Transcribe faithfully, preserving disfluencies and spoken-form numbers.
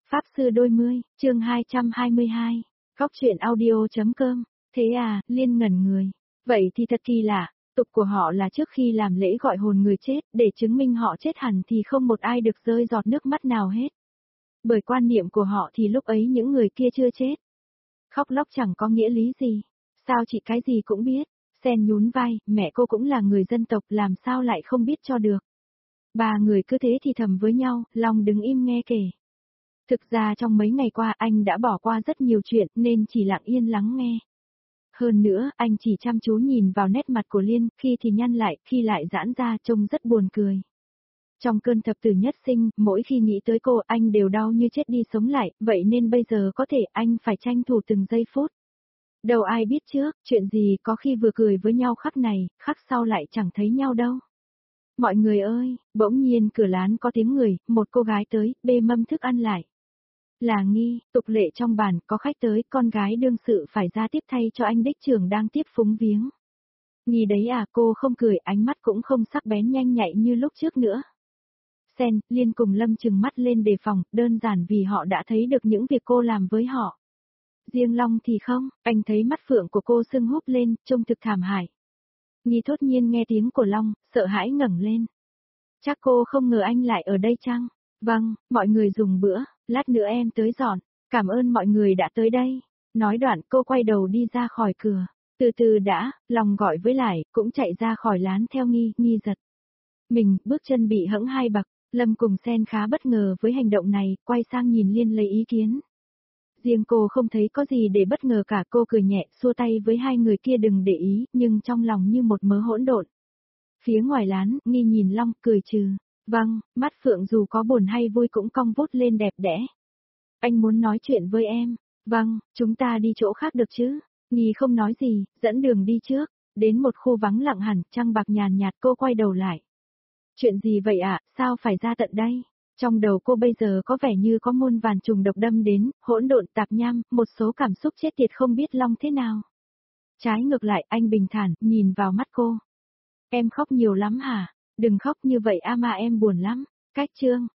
Pháp sư đôi mươi, chương hai trăm hai mươi hai, Góc truyện audio.com, thế à, Liên ngẩn người. Vậy thì thật kỳ lạ, tục của họ là trước khi làm lễ gọi hồn người chết, để chứng minh họ chết hẳn thì không một ai được rơi giọt nước mắt nào hết. Bởi quan niệm của họ thì lúc ấy những người kia chưa chết. Khóc lóc chẳng có nghĩa lý gì. Sao chị cái gì cũng biết? Sen nhún vai, mẹ cô cũng là người dân tộc, làm sao lại không biết cho được. Ba người cứ thế thì thầm với nhau, Long đứng im nghe kể. Thực ra trong mấy ngày qua anh đã bỏ qua rất nhiều chuyện nên chỉ lặng yên lắng nghe. Hơn nữa, anh chỉ chăm chú nhìn vào nét mặt của Liên, khi thì nhăn lại, khi lại giãn ra, trông rất buồn cười. Trong cơn thập tử nhất sinh, mỗi khi nghĩ tới cô anh đều đau như chết đi sống lại, vậy nên bây giờ có thể anh phải tranh thủ từng giây phút. Đâu ai biết trước, chuyện gì có khi vừa cười với nhau khắc này, khắc sau lại chẳng thấy nhau đâu. Mọi người ơi, bỗng nhiên cửa lán có tiếng người, một cô gái tới, bê mâm thức ăn lại. Là Nghi, tục lệ trong bản, có khách tới, con gái đương sự phải ra tiếp thay cho anh đích trưởng đang tiếp phúng viếng. Nghi đấy à, cô không cười, ánh mắt cũng không sắc bén nhanh nhạy như lúc trước nữa. Sen, Liên cùng Lâm trừng mắt lên đề phòng, đơn giản vì họ đã thấy được những việc cô làm với họ. Riêng Long thì không, anh thấy mắt phượng của cô sưng húp lên, trông thực thảm hại. Nghi thốt nhiên nghe tiếng của Long, sợ hãi ngẩng lên. Chắc cô không ngờ anh lại ở đây chăng? Vâng, mọi người dùng bữa, lát nữa em tới dọn, cảm ơn mọi người đã tới đây. Nói đoạn cô quay đầu đi ra khỏi cửa. Từ từ đã, Long gọi với lại, cũng chạy ra khỏi lán theo Nghi, Nghi giật. Mình, bước chân bị hẫng hai bậc, Lâm cùng Sen khá bất ngờ với hành động này, quay sang nhìn Liên lấy ý kiến. Riêng cô không thấy có gì để bất ngờ cả, cô cười nhẹ, xua tay với hai người kia đừng để ý, nhưng trong lòng như một mớ hỗn độn. Phía ngoài lán, Nghi nhìn Long, cười trừ. Vâng, mắt phượng dù có buồn hay vui cũng cong vút lên đẹp đẽ. Anh muốn nói chuyện với em. Vâng, chúng ta đi chỗ khác được chứ? Nghi không nói gì, dẫn đường đi trước. Đến một khu vắng lặng hẳn, trăng bạc nhàn nhạt, cô quay đầu lại. Chuyện gì vậy ạ, à? Sao phải ra tận đây? Trong đầu cô bây giờ có vẻ như có muôn vàn trùng độc đâm đến, hỗn độn tạp nham, một số cảm xúc chết tiệt không biết Long thế nào. Trái ngược lại, anh bình thản, nhìn vào mắt cô. Em khóc nhiều lắm hả? Đừng khóc như vậy a mà em buồn lắm. Cách chương.